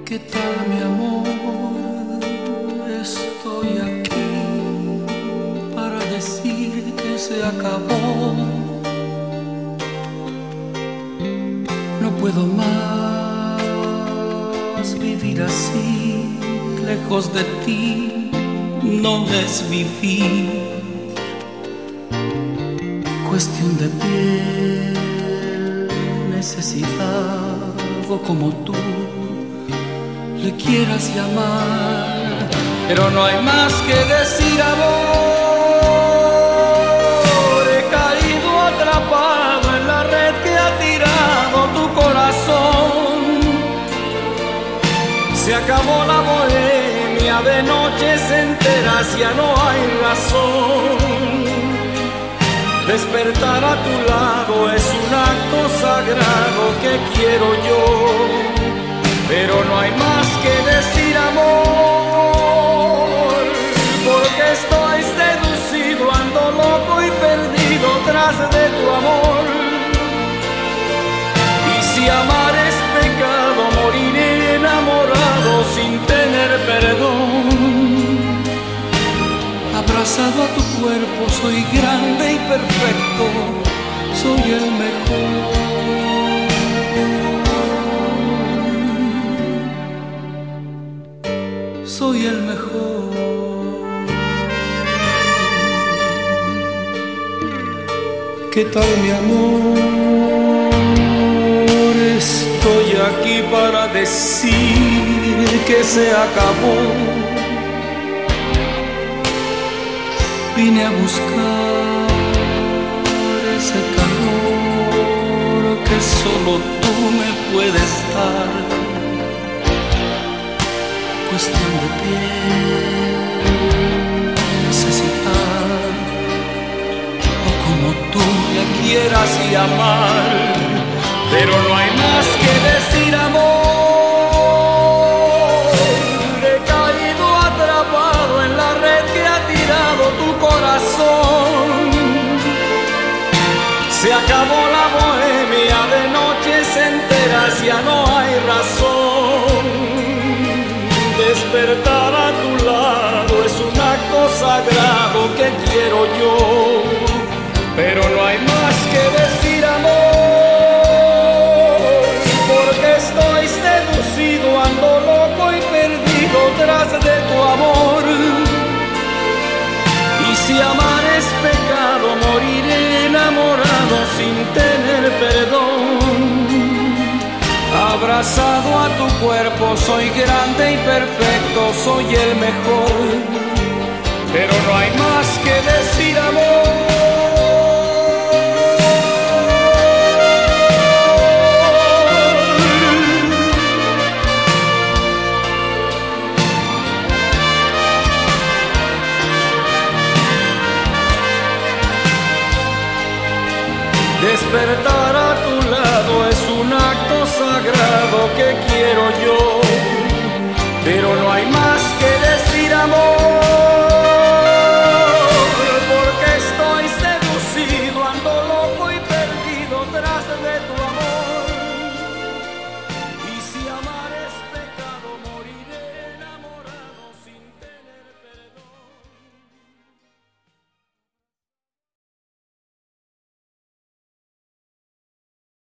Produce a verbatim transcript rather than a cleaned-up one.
¿Qué tal, mi amor? Estoy aquí para decir que se acabó. No puedo más vivir así, lejos de ti, no es vivir. Cuestión de piel, necesidad, o como tú le quieras llamar, pero no hay más que decir, amor. He caído atrapado en la red que ha tirado tu corazón. Se acabó la bohemia de noches enteras, ya no hay razón. Despertar a tu lado es un acto sagrado que quiero yo, pero no hay más que decir, amor, porque estoy seducido, ando loco y perdido tras de tu amor. Y si amar es pecado, moriré enamorado sin tener perdón. Abrazado a tu cuerpo, soy grande y perfecto, soy el mejor. Soy el mejor. ¿Qué tal, mi amor? Estoy aquí para decir que se acabó. Vine a buscar ese calor que solo tú me puedes dar. Cuestión de piel, necesidad, o como tú le quieras llamar, pero no hay más que decir, amor. He caído atrapado en la red que ha tirado tu corazón. Se acabó la bohemia de noches enteras, ya no hay razón. Despertar a tu lado es un acto sagrado que quiero yo, pero no hay más que decir, amor, porque estoy seducido, ando loco y perdido tras de tu amor. Y si amar es pecado, moriré enamorado sin tener perdón. Abrazado a tu cuerpo, soy grande y perfecto, soy el mejor, pero no hay más que decir, amor. Despertar a tu lado es un acto sagrado que quiero yo, pero no hay más